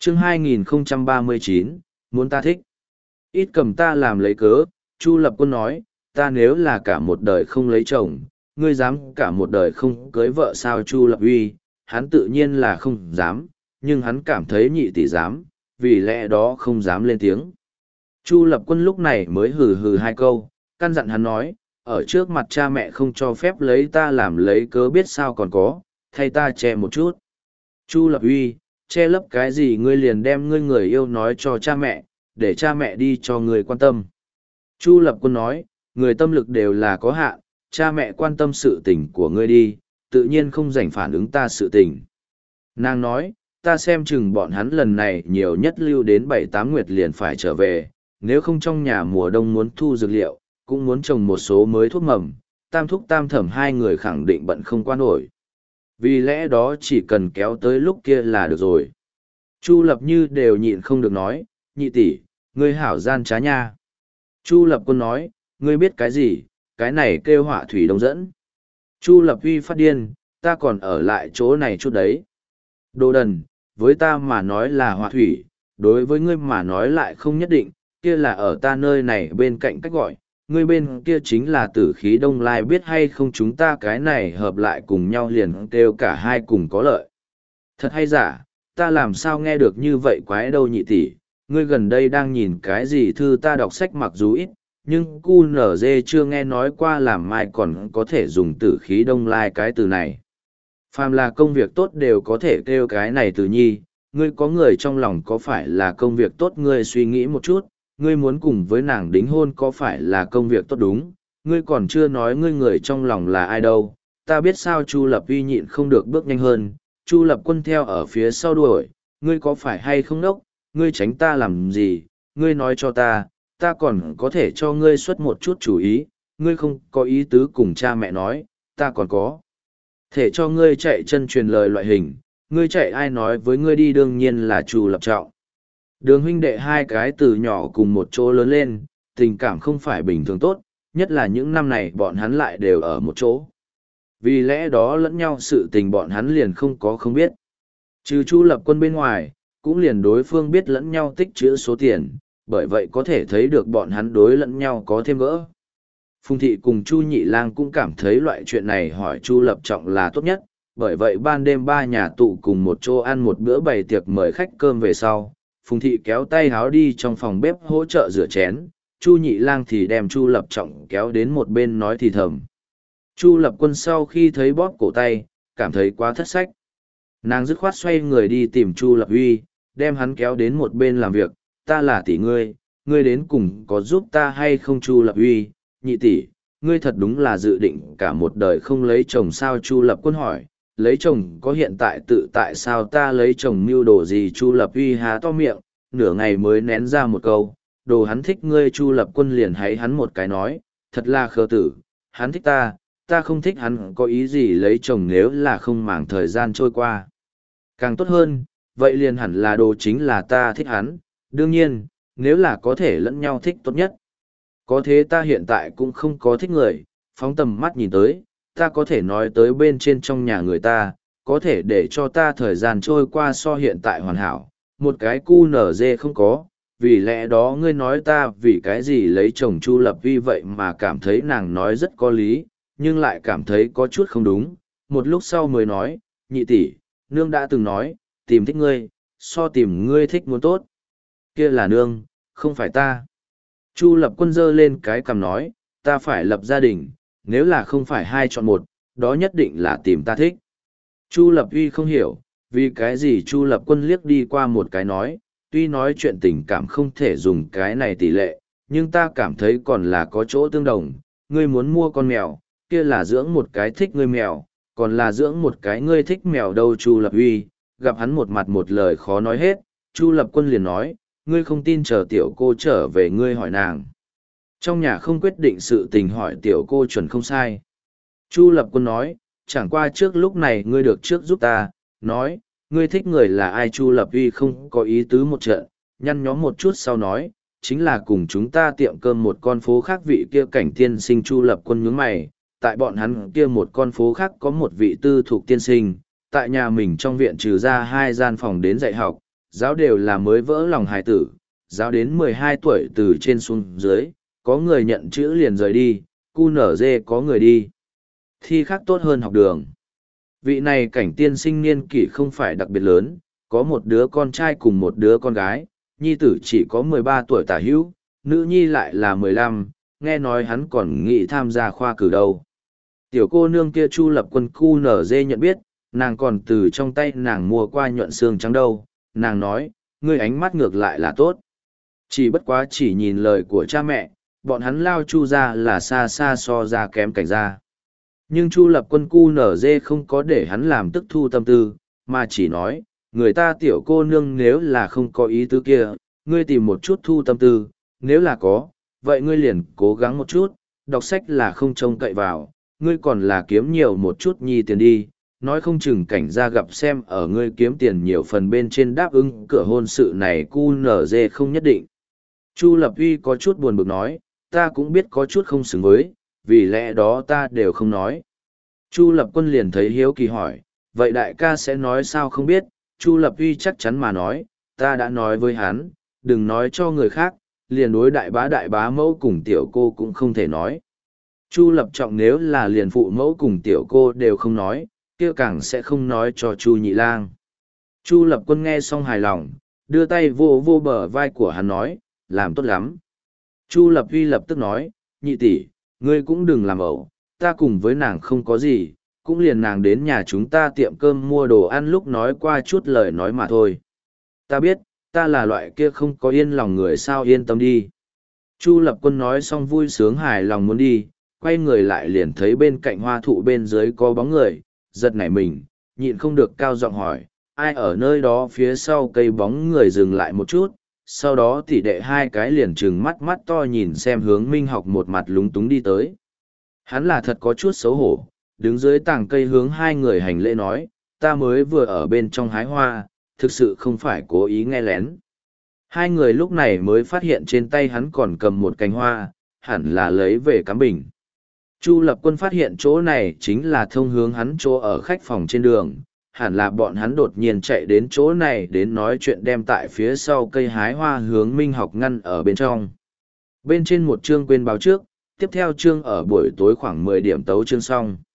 chương 2039, muốn ta thích. Ít cầm ta làm lấy cớ, Chu Lập Quân nói, ta nếu là cả một đời không lấy chồng, ngươi dám cả một đời không cưới vợ sao? Chu Lập Uy, hắn tự nhiên là không dám, nhưng hắn cảm thấy nhị tỷ dám, vì lẽ đó không dám lên tiếng. Chu Lập Quân lúc này mới hừ hừ hai câu, căn dặn hắn nói, ở trước mặt cha mẹ không cho phép lấy ta làm lấy cớ biết sao còn có, thay ta che một chút. Chu Lập Uy, che lấp cái gì? Ngươi liền đem ngươi người yêu nói cho cha mẹ, để cha mẹ đi cho người quan tâm. Chu Lập Quân nói, người tâm lực đều là có hạn, cha mẹ quan tâm sự tình của ngươi đi, tự nhiên không rảnh phản ứng ta sự tình. Nàng nói, ta xem chừng bọn hắn lần này nhiều nhất lưu đến 7-8 nguyệt liền phải trở về, nếu không trong nhà mùa đông muốn thu dược liệu, cũng muốn trồng một số mới thuốc mầm, tam thúc tam thẩm hai người khẳng định bận không qua nổi. Vì lẽ đó chỉ cần kéo tới lúc kia là được rồi. Chu Lập Như đều nhịn không được nói, nhị tỷ, ngươi hảo gian trá nha. Chu Lập Quân nói, ngươi biết cái gì, cái này kêu họa thủy đông dẫn. Chu Lập Huy phát điên, ta còn ở lại chỗ này chút đấy. Đồ đần, với ta mà nói là họa thủy, đối với ngươi mà nói lại không nhất định, kia là ở ta nơi này bên cạnh cách gọi, ngươi bên kia chính là tử khí đông lai, biết hay không? Chúng ta cái này hợp lại cùng nhau liền kêu cả hai cùng có lợi. Thật hay giả, ta làm sao nghe được như vậy quái đâu nhị tỷ, ngươi gần đây đang nhìn cái gì thư? Ta đọc sách mặc dù ít, nhưng QNZ chưa nghe nói qua làm mai còn có thể dùng tử khí đông lai cái từ này. Phàm là công việc tốt đều có thể kêu cái này từ nhi, ngươi có người trong lòng có phải là công việc tốt? Ngươi suy nghĩ một chút, ngươi muốn cùng với nàng đính hôn có phải là công việc tốt? Đúng, ngươi còn chưa nói ngươi người trong lòng là ai đâu, ta biết sao? Chu Lập Uy nhịn không được bước nhanh hơn, Chu Lập Quân theo ở phía sau đuổi, ngươi có phải hay không đốc, ngươi tránh ta làm gì? Ngươi nói cho ta, ta còn có thể cho ngươi xuất một chút chủ ý, ngươi không có ý tứ cùng cha mẹ nói, ta còn có thể cho ngươi chạy chân truyền lời loại hình, ngươi chạy ai nói với ngươi đi? Đương nhiên là Chu Lập Trọng. Đường huynh đệ hai cái từ nhỏ cùng một chỗ lớn lên, tình cảm không phải bình thường tốt, nhất là những năm này bọn hắn lại đều ở một chỗ. Vì lẽ đó lẫn nhau sự tình bọn hắn liền không có không biết. Trừ Chu Lập Quân bên ngoài, cũng liền đối phương biết lẫn nhau tích trữ số tiền, bởi vậy có thể thấy được bọn hắn đối lẫn nhau có thêm gỡ. Phùng Thị cùng Chu Nhị Lang cũng cảm thấy loại chuyện này hỏi Chu Lập Trọng là tốt nhất, bởi vậy ban đêm ba nhà tụ cùng một chỗ ăn một bữa bày tiệc mời khách cơm về sau. Phùng Thị kéo tay háo đi trong phòng bếp hỗ trợ rửa chén, Chu Nhị Lang thì đem Chu Lập Trọng kéo đến một bên nói thì thầm. Chu Lập Quân sau khi thấy bóp cổ tay, cảm thấy quá thất sách. Nàng dứt khoát xoay người đi tìm Chu Lập Uy, đem hắn kéo đến một bên làm việc, ta là tỷ ngươi, ngươi đến cùng có giúp ta hay không? Chu Lập Uy, nhị tỷ, ngươi thật đúng là dự định cả một đời không lấy chồng sao? Chu Lập Quân hỏi, lấy chồng có hiện tại tự tại sao? Ta lấy chồng mưu đồ gì? Chu Lập Uy há to miệng, nửa ngày mới nén ra một câu, đồ hắn thích ngươi. Chu Lập Quân liền háy hắn một cái nói, thật là khờ tử, hắn thích ta, ta không thích hắn có ý gì lấy chồng nếu là không màng thời gian trôi qua. Càng tốt hơn, vậy liền hẳn là đồ chính là ta thích hắn, đương nhiên, nếu là có thể lẫn nhau thích tốt nhất. Có thế ta hiện tại cũng không có thích người, phóng tầm mắt nhìn tới, ta có thể nói tới bên trên trong nhà người ta, có thể để cho ta thời gian trôi qua so hiện tại hoàn hảo, một cái cu nở dê không có, vì lẽ đó ngươi nói ta vì cái gì lấy chồng? Chu Lập Uy vậy mà cảm thấy nàng nói rất có lý, nhưng lại cảm thấy có chút không đúng, một lúc sau mới nói, nhị tỷ, nương đã từng nói, tìm thích ngươi, so tìm ngươi thích muốn tốt. Kia là nương, không phải ta. Chu Lập Quân giơ lên cái cằm nói, ta phải lập gia đình, nếu là không phải hai chọn một, đó nhất định là tìm ta thích. Chu Lập Uy không hiểu, vì cái gì? Chu Lập Quân liếc đi qua một cái nói, tuy nói chuyện tình cảm không thể dùng cái này tỷ lệ, nhưng ta cảm thấy còn là có chỗ tương đồng. Ngươi muốn mua con mèo, kia là dưỡng một cái thích ngươi mèo, còn là dưỡng một cái ngươi thích mèo đâu? Chu Lập Uy, gặp hắn một mặt một lời khó nói hết, Chu Lập Quân liền nói, ngươi không tin chờ tiểu cô trở về ngươi hỏi nàng. Trong nhà không quyết định sự tình hỏi tiểu cô chuẩn không sai. Chu Lập Quân nói, chẳng qua trước lúc này ngươi được trước giúp ta, nói, ngươi thích người là ai? Chu Lập Uy không có ý tứ một trận, nhăn nhó một chút sau nói, chính là cùng chúng ta tiệm cơm một con phố khác vị kia Cảnh tiên sinh. Chu Lập Quân nhướng mày, tại bọn hắn kia một con phố khác có một vị tư thục tiên sinh, tại nhà mình trong viện trừ ra 2 gian phòng đến dạy học, giáo đều là mới vỡ lòng hài tử, giáo đến 12 tuổi từ trên xuống dưới, có người nhận chữ liền rời đi, cu nở dê có người đi. Thi khác tốt hơn học đường. Vị này cảnh tiên sinh niên kỷ không phải đặc biệt lớn, có một đứa con trai cùng một đứa con gái, nhi tử chỉ có 13 tuổi tả hữu, nữ nhi lại là 15, nghe nói hắn còn nghĩ tham gia khoa cử đâu. Tiểu cô nương kia Chu Lập Quân cu nở dê nhận biết, nàng còn từ trong tay nàng mua qua nhuận xương trắng đâu, nàng nói, ngươi ánh mắt ngược lại là tốt. Chỉ bất quá chỉ nhìn lời của cha mẹ, bọn hắn lao Chu ra là xa xa so ra kém cảnh ra. Nhưng Chu Lập Quân cu nở dê không có để hắn làm tức thu tâm tư, mà chỉ nói, người ta tiểu cô nương nếu là không có ý tứ kia, ngươi tìm một chút thu tâm tư, nếu là có, vậy ngươi liền cố gắng một chút, đọc sách là không trông cậy vào, ngươi còn là kiếm nhiều một chút nhi tiền đi, nói không chừng cảnh ra gặp xem ở ngươi kiếm tiền nhiều phần bên trên đáp ứng cửa hôn sự này cu nở dê không nhất định. Chu Lập Uy có chút buồn bực nói, ta cũng biết có chút không xứng với, vì lẽ đó ta đều không nói. Chu Lập Quân liền thấy hiếu kỳ hỏi, vậy đại ca sẽ nói sao không biết, Chu Lập Uy chắc chắn mà nói, ta đã nói với hắn, đừng nói cho người khác, liền đối đại bá mẫu cùng tiểu cô cũng không thể nói. Chu Lập Trọng nếu là liền phụ mẫu cùng tiểu cô đều không nói, kia càng sẽ không nói cho Chu Nhị Lang. Chu Lập Quân nghe xong hài lòng, đưa tay vô vô bờ vai của hắn nói, làm tốt lắm. Chu Lập Uy lập tức nói, nhị tỷ, ngươi cũng đừng làm ẩu, ta cùng với nàng không có gì, cũng liền nàng đến nhà chúng ta tiệm cơm mua đồ ăn lúc nói qua chút lời nói mà thôi. Ta biết, ta là loại kia không có yên lòng người sao yên tâm đi. Chu Lập Quân nói xong vui sướng hài lòng muốn đi, quay người lại liền thấy bên cạnh hoa thụ bên dưới có bóng người, giật nảy mình, nhịn không được cao giọng hỏi, ai ở nơi đó phía sau cây bóng người dừng lại một chút, sau đó tỷ đệ hai cái liền trừng mắt mắt to nhìn xem hướng Minh Học một mặt lúng túng đi tới. Hắn là thật có chút xấu hổ, đứng dưới tàng cây hướng hai người hành lễ nói, ta mới vừa ở bên trong hái hoa, thực sự không phải cố ý nghe lén. Hai người lúc này mới phát hiện trên tay hắn còn cầm một cành hoa, hẳn là lấy về cắm bình. Chu Lập Quân phát hiện chỗ này chính là thông hướng hắn chỗ ở khách phòng trên đường, hẳn là bọn hắn đột nhiên chạy đến chỗ này đến nói chuyện đem tại phía sau cây hái hoa hướng Minh Học ngăn ở bên trong. Bên trên một chương quên báo trước, tiếp theo chương ở buổi tối khoảng 10 điểm tấu chương xong.